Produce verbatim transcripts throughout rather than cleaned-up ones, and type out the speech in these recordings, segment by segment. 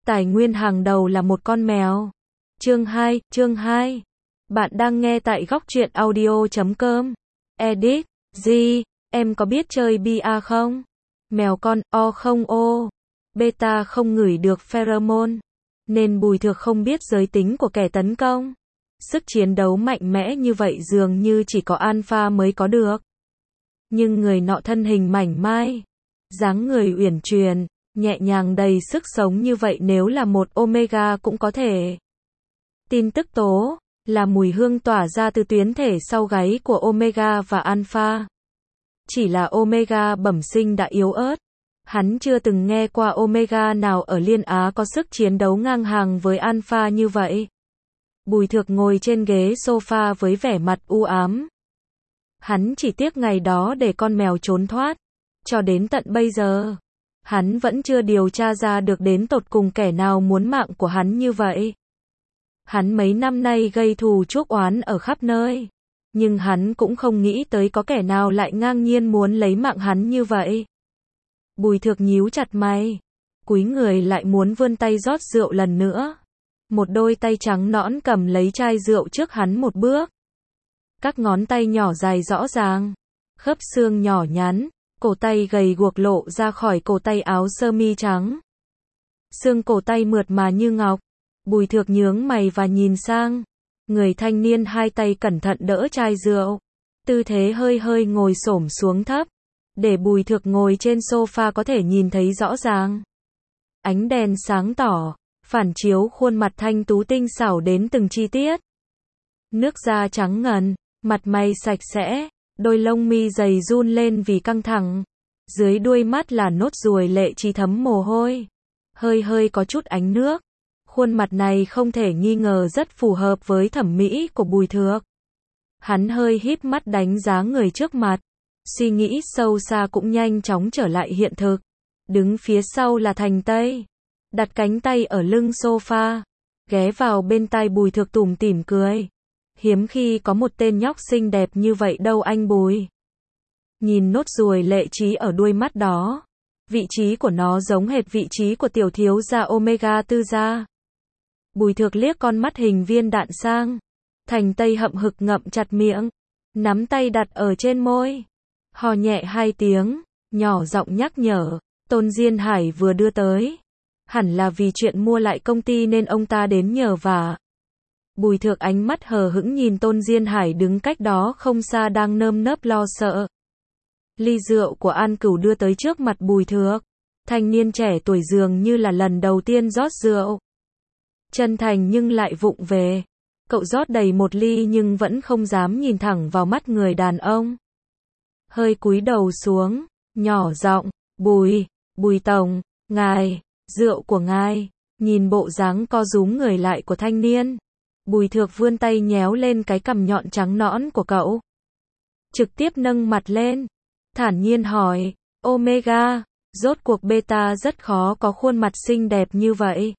tài nguyên hàng đầu là một con mèo. Chương hai, chương hai. Bạn đang nghe tại góc truyện audio chấm com. Edit, G, em có biết chơi bia không? Mèo con, o không ô. Beta không ngửi được pheromone, nên Bùi Thược không biết giới tính của kẻ tấn công. Sức chiến đấu mạnh mẽ như vậy dường như chỉ có alpha mới có được. Nhưng người nọ thân hình mảnh mai, dáng người uyển chuyển, nhẹ nhàng đầy sức sống như vậy nếu là một Omega cũng có thể. Tin tức tố là mùi hương tỏa ra từ tuyến thể sau gáy của Omega và Alpha. Chỉ là Omega bẩm sinh đã yếu ớt. Hắn chưa từng nghe qua Omega nào ở Liên Á có sức chiến đấu ngang hàng với Alpha như vậy. Bùi Thược ngồi trên ghế sofa với vẻ mặt u ám. Hắn chỉ tiếc ngày đó để con mèo trốn thoát. Cho đến tận bây giờ, hắn vẫn chưa điều tra ra được đến tột cùng kẻ nào muốn mạng của hắn như vậy. Hắn mấy năm nay gây thù chuốc oán ở khắp nơi, nhưng hắn cũng không nghĩ tới có kẻ nào lại ngang nhiên muốn lấy mạng hắn như vậy. Bùi Thược nhíu chặt mày, cúi người lại muốn vươn tay rót rượu lần nữa. Một đôi tay trắng nõn cầm lấy chai rượu trước hắn một bước. Các ngón tay nhỏ dài rõ ràng, khớp xương nhỏ nhắn, cổ tay gầy guộc lộ ra khỏi cổ tay áo sơ mi trắng. Xương cổ tay mượt mà như ngọc. Bùi Thược nhướng mày và nhìn sang. Người thanh niên hai tay cẩn thận đỡ chai rượu. Tư thế hơi hơi ngồi xổm xuống thấp, để Bùi Thược ngồi trên sofa có thể nhìn thấy rõ ràng. Ánh đèn sáng tỏ, phản chiếu khuôn mặt thanh tú tinh xảo đến từng chi tiết. Nước da trắng ngần, mặt mày sạch sẽ, đôi lông mi dày run lên vì căng thẳng. Dưới đuôi mắt là nốt ruồi lệ chi thấm mồ hôi, hơi hơi có chút ánh nước. Khuôn mặt này không thể nghi ngờ rất phù hợp với thẩm mỹ của Bùi Thược. Hắn hơi híp mắt đánh giá người trước mặt. Suy nghĩ sâu xa cũng nhanh chóng trở lại hiện thực. Đứng phía sau là Thành Tây, đặt cánh tay ở lưng sofa, ghé vào bên tai Bùi Thược tủm tỉm cười. Hiếm khi có một tên nhóc xinh đẹp như vậy đâu anh Bùi. Nhìn nốt ruồi lệ trí ở đuôi mắt đó, vị trí của nó giống hệt vị trí của tiểu thiếu gia Omega tư gia. Bùi Thược liếc con mắt hình viên đạn sang. Thành Tây hậm hực ngậm chặt miệng, nắm tay đặt ở trên môi, hò nhẹ hai tiếng, nhỏ giọng nhắc nhở. Tôn Diên Hải vừa đưa tới, hẳn là vì chuyện mua lại công ty nên ông ta đến nhờ vả. Bùi Thược ánh mắt hờ hững nhìn Tôn Diên Hải đứng cách đó không xa đang nơm nớp lo sợ. Ly rượu của An Cửu đưa tới trước mặt Bùi Thược. Thanh niên trẻ tuổi dường như là lần đầu tiên rót rượu. Chân thành nhưng lại vụng về. Cậu rót đầy một ly nhưng vẫn không dám nhìn thẳng vào mắt người đàn ông. Hơi cúi đầu xuống, nhỏ giọng, Bùi, Bùi Tổng, ngài, rượu của ngài. Nhìn bộ dáng co rúm người lại của thanh niên, Bùi Thược vươn tay nhéo lên cái cằm nhọn trắng nõn của cậu. Trực tiếp nâng mặt lên, thản nhiên hỏi, Omega, rốt cuộc Beta rất khó có khuôn mặt xinh đẹp như vậy.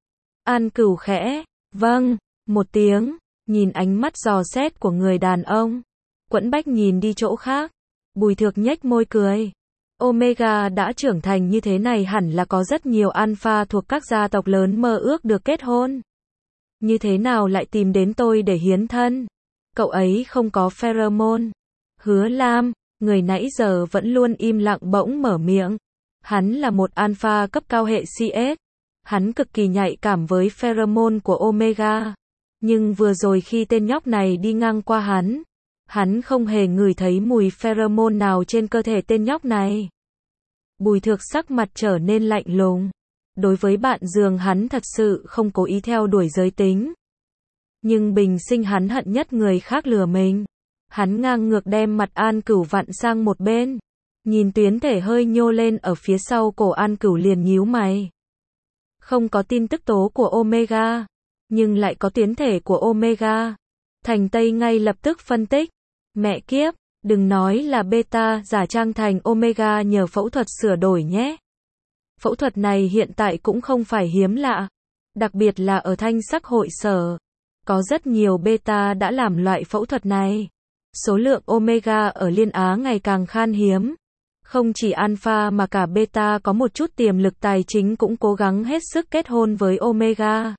An Cửu khẽ, vâng, một tiếng, nhìn ánh mắt dò xét của người đàn ông. Quẫn bách nhìn đi chỗ khác. Bùi Thược nhếch môi cười. Omega đã trưởng thành như thế này hẳn là có rất nhiều alpha thuộc các gia tộc lớn mơ ước được kết hôn. Như thế nào lại tìm đến tôi để hiến thân? Cậu ấy không có pheromone. Hứa Lam, người nãy giờ vẫn luôn im lặng bỗng mở miệng. Hắn là một alpha cấp cao hệ xê ét. Hắn cực kỳ nhạy cảm với pheromone của Omega. Nhưng vừa rồi khi tên nhóc này đi ngang qua hắn, hắn không hề ngửi thấy mùi pheromone nào trên cơ thể tên nhóc này. Bùi Thược sắc mặt trở nên lạnh lùng. Đối với bạn giường hắn thật sự không cố ý theo đuổi giới tính. Nhưng bình sinh hắn hận nhất người khác lừa mình. Hắn ngang ngược đem mặt An Cửu vặn sang một bên. Nhìn tuyến thể hơi nhô lên ở phía sau cổ An Cửu liền nhíu mày. Không có tin tức tố của Omega, nhưng lại có tuyến thể của Omega. Thành Tây ngay lập tức phân tích. Mẹ kiếp, đừng nói là Beta giả trang thành Omega nhờ phẫu thuật sửa đổi nhé. Phẫu thuật này hiện tại cũng không phải hiếm lạ. Đặc biệt là ở Thanh Sắc hội sở. Có rất nhiều Beta đã làm loại phẫu thuật này. Số lượng Omega ở Liên Á ngày càng khan hiếm. Không chỉ Alpha mà cả Beta có một chút tiềm lực tài chính cũng cố gắng hết sức kết hôn với Omega.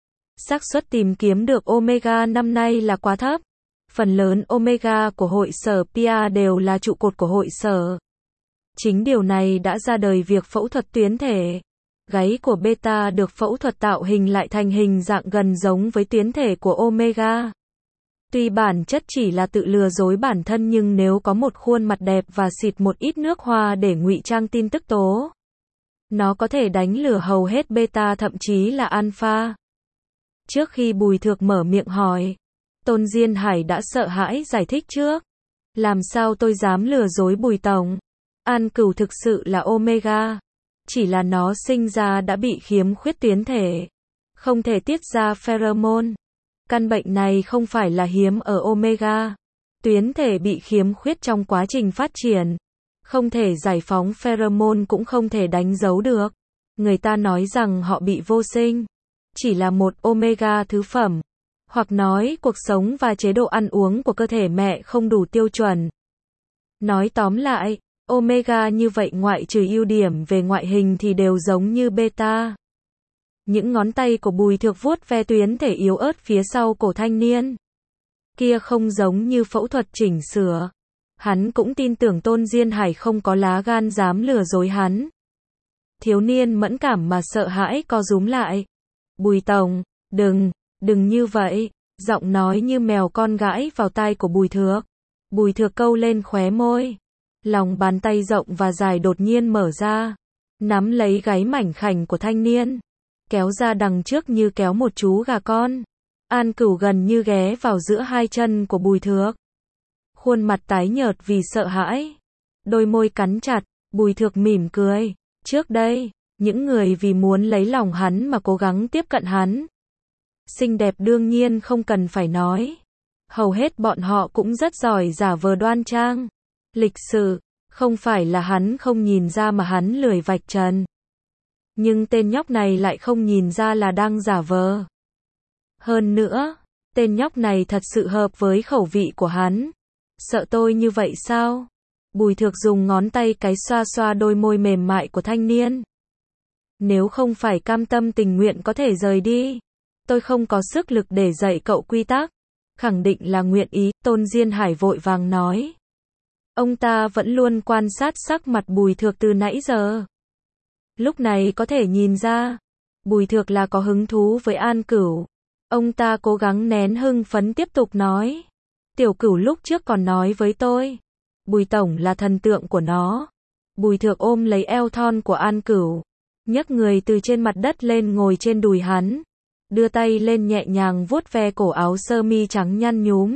Xác suất tìm kiếm được Omega năm nay là quá thấp. Phần lớn Omega của hội sở Pia đều là trụ cột của hội sở. Chính điều này đã ra đời việc phẫu thuật tuyến thể. Gáy của Beta được phẫu thuật tạo hình lại thành hình dạng gần giống với tuyến thể của Omega. Tuy bản chất chỉ là tự lừa dối bản thân nhưng nếu có một khuôn mặt đẹp và xịt một ít nước hoa để ngụy trang tin tức tố, nó có thể đánh lừa hầu hết Beta thậm chí là Alpha. Trước khi Bùi Thược mở miệng hỏi, Tôn Diên Hải đã sợ hãi giải thích trước. Làm sao tôi dám lừa dối Bùi Tổng? An Cửu thực sự là Omega. Chỉ là nó sinh ra đã bị khiếm khuyết tuyến thể. Không thể tiết ra pheromone. Căn bệnh này không phải là hiếm ở Omega. Tuyến thể bị khiếm khuyết trong quá trình phát triển. Không thể giải phóng pheromone cũng không thể đánh dấu được. Người ta nói rằng họ bị vô sinh. Chỉ là một Omega thứ phẩm. Hoặc nói cuộc sống và chế độ ăn uống của cơ thể mẹ không đủ tiêu chuẩn. Nói tóm lại, Omega như vậy ngoại trừ ưu điểm về ngoại hình thì đều giống như Beta. Những ngón tay của Bùi Thược vuốt ve tuyến thể yếu ớt phía sau cổ thanh niên. Kia không giống như phẫu thuật chỉnh sửa. Hắn cũng tin tưởng Tôn Diên Hải không có lá gan dám lừa dối hắn. Thiếu niên mẫn cảm mà sợ hãi co rúm lại. Bùi Tổng, đừng, đừng như vậy. Giọng nói như mèo con gãi vào tai của Bùi Thược. Bùi Thược câu lên khóe môi. Lòng bàn tay rộng và dài đột nhiên mở ra. Nắm lấy gáy mảnh khảnh của thanh niên. Kéo ra đằng trước như kéo một chú gà con. An Cửu gần như ghé vào giữa hai chân của Bùi Thược. Khuôn mặt tái nhợt vì sợ hãi. Đôi môi cắn chặt, Bùi Thược mỉm cười. Trước đây, những người vì muốn lấy lòng hắn mà cố gắng tiếp cận hắn. Xinh đẹp đương nhiên không cần phải nói. Hầu hết bọn họ cũng rất giỏi giả vờ đoan trang. Lịch sự, không phải là hắn không nhìn ra mà hắn lười vạch trần. Nhưng tên nhóc này lại không nhìn ra là đang giả vờ. Hơn nữa, tên nhóc này thật sự hợp với khẩu vị của hắn. Sợ tôi như vậy sao? Bùi Thược dùng ngón tay cái xoa xoa đôi môi mềm mại của thanh niên. Nếu không phải cam tâm tình nguyện có thể rời đi. Tôi không có sức lực để dạy cậu quy tắc. Khẳng định là nguyện ý, Tôn Diên Hải vội vàng nói. Ông ta vẫn luôn quan sát sắc mặt Bùi Thược từ nãy giờ. Lúc này có thể nhìn ra, Bùi Thược là có hứng thú với An Cửu. Ông ta cố gắng nén hưng phấn tiếp tục nói. Tiểu Cửu lúc trước còn nói với tôi. Bùi Tổng là thần tượng của nó. Bùi Thược ôm lấy eo thon của An Cửu. Nhấc người từ trên mặt đất lên ngồi trên đùi hắn. Đưa tay lên nhẹ nhàng vuốt ve cổ áo sơ mi trắng nhăn nhúm.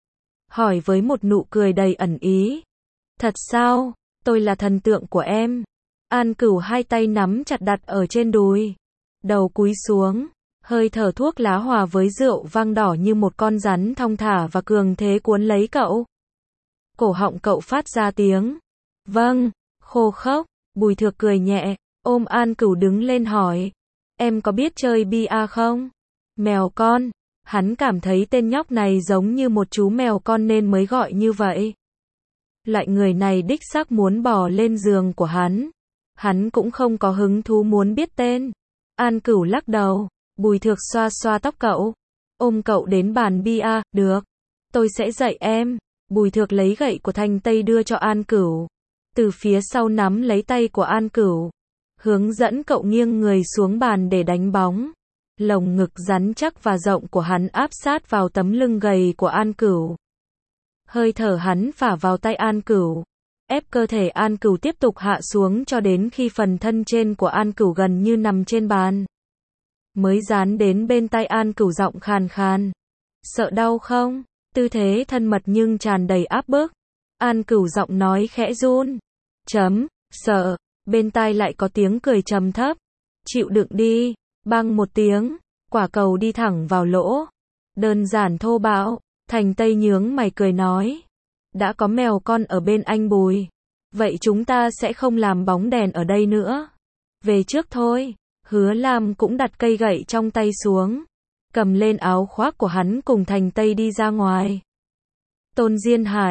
Hỏi với một nụ cười đầy ẩn ý. Thật sao? Tôi là thần tượng của em. An Cửu hai tay nắm chặt đặt ở trên đùi. Đầu cúi xuống. Hơi thở thuốc lá hòa với rượu vang đỏ như một con rắn thong thả và cường thế cuốn lấy cậu. Cổ họng cậu phát ra tiếng. Vâng, khô khốc. Bùi Thược cười nhẹ, ôm An Cửu đứng lên hỏi. Em có biết chơi bia không? Mèo con. Hắn cảm thấy tên nhóc này giống như một chú mèo con nên mới gọi như vậy. Loại người này đích xác muốn bò lên giường của hắn. Hắn cũng không có hứng thú muốn biết tên. An Cửu lắc đầu. Bùi Thược xoa xoa tóc cậu. Ôm cậu đến bàn bia, được. Tôi sẽ dạy em. Bùi Thược lấy gậy của Thanh Tây đưa cho An Cửu. Từ phía sau nắm lấy tay của An Cửu. Hướng dẫn cậu nghiêng người xuống bàn để đánh bóng. Lồng ngực rắn chắc và rộng của hắn áp sát vào tấm lưng gầy của An Cửu. Hơi thở hắn phả vào tay An Cửu. Ép cơ thể An Cửu tiếp tục hạ xuống cho đến khi phần thân trên của An Cửu gần như nằm trên bàn. Mới dán đến bên tai An Cửu giọng khàn khàn. Sợ đau không? Tư thế thân mật nhưng tràn đầy áp bức. An Cửu giọng nói khẽ run. Chấm, sợ. Bên tai lại có tiếng cười trầm thấp. Chịu đựng đi. Bang một tiếng. Quả cầu đi thẳng vào lỗ. Đơn giản thô bạo. Thành Tây nhướng mày cười nói. Đã có mèo con ở bên anh Bùi. Vậy chúng ta sẽ không làm bóng đèn ở đây nữa. Về trước thôi. Hứa Lam cũng đặt cây gậy trong tay xuống. Cầm lên áo khoác của hắn cùng Thành Tây đi ra ngoài. Tôn Diên Hải.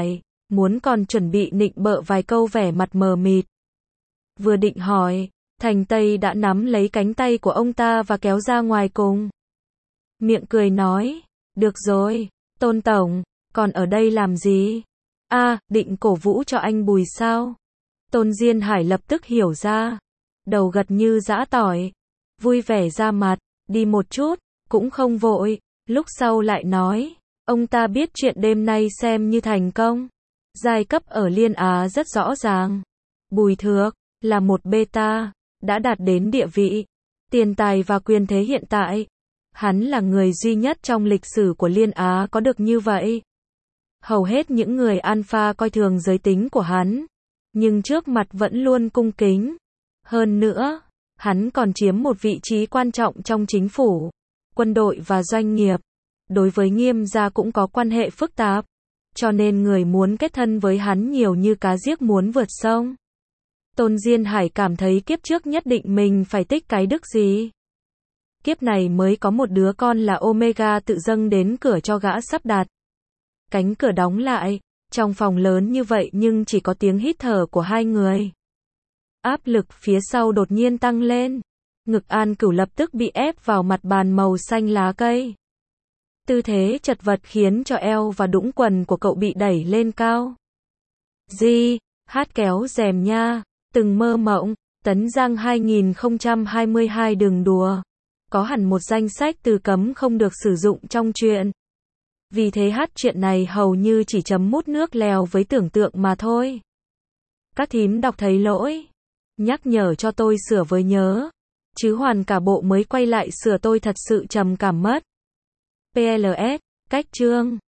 muốn còn chuẩn bị nịnh bợ vài câu vẻ mặt mờ mịt. Vừa định hỏi, Thành Tây đã nắm lấy cánh tay của ông ta và kéo ra ngoài cùng. Miệng cười nói, được rồi, Tôn Tổng, còn ở đây làm gì? A, à, định cổ vũ cho anh Bùi sao? Tôn Diên Hải lập tức hiểu ra, đầu gật như giã tỏi, vui vẻ ra mặt, đi một chút, cũng không vội, lúc sau lại nói, ông ta biết chuyện đêm nay xem như thành công. Giai cấp ở Liên Á rất rõ ràng. Bùi Thược là một beta, đã đạt đến địa vị, tiền tài và quyền thế hiện tại. Hắn là người duy nhất trong lịch sử của Liên Á có được như vậy. Hầu hết những người alpha coi thường giới tính của hắn, nhưng trước mặt vẫn luôn cung kính. Hơn nữa, hắn còn chiếm một vị trí quan trọng trong chính phủ, quân đội và doanh nghiệp. Đối với Nghiêm gia cũng có quan hệ phức tạp, cho nên người muốn kết thân với hắn nhiều như cá giếc muốn vượt sông. Tôn Diên Hải cảm thấy kiếp trước nhất định mình phải tích cái đức gì. Kiếp này mới có một đứa con là Omega tự dâng đến cửa cho gã sắp đặt. Cánh cửa đóng lại, trong phòng lớn như vậy nhưng chỉ có tiếng hít thở của hai người. Áp lực phía sau đột nhiên tăng lên. Ngực An Cửu lập tức bị ép vào mặt bàn màu xanh lá cây. Tư thế chật vật khiến cho eo và đũng quần của cậu bị đẩy lên cao. Di, hát kéo rèm nha, từng mơ mộng, Tấn Giang hai không hai hai đừng đùa. Có hẳn một danh sách từ cấm không được sử dụng trong truyện. Vì thế hát chuyện này hầu như chỉ chấm mút nước lèo với tưởng tượng mà thôi. Các thím đọc thấy lỗi, nhắc nhở cho tôi sửa với nhớ, chứ hoàn cả bộ mới quay lại sửa tôi thật sự trầm cảm mất. pê lờ ét, cách chương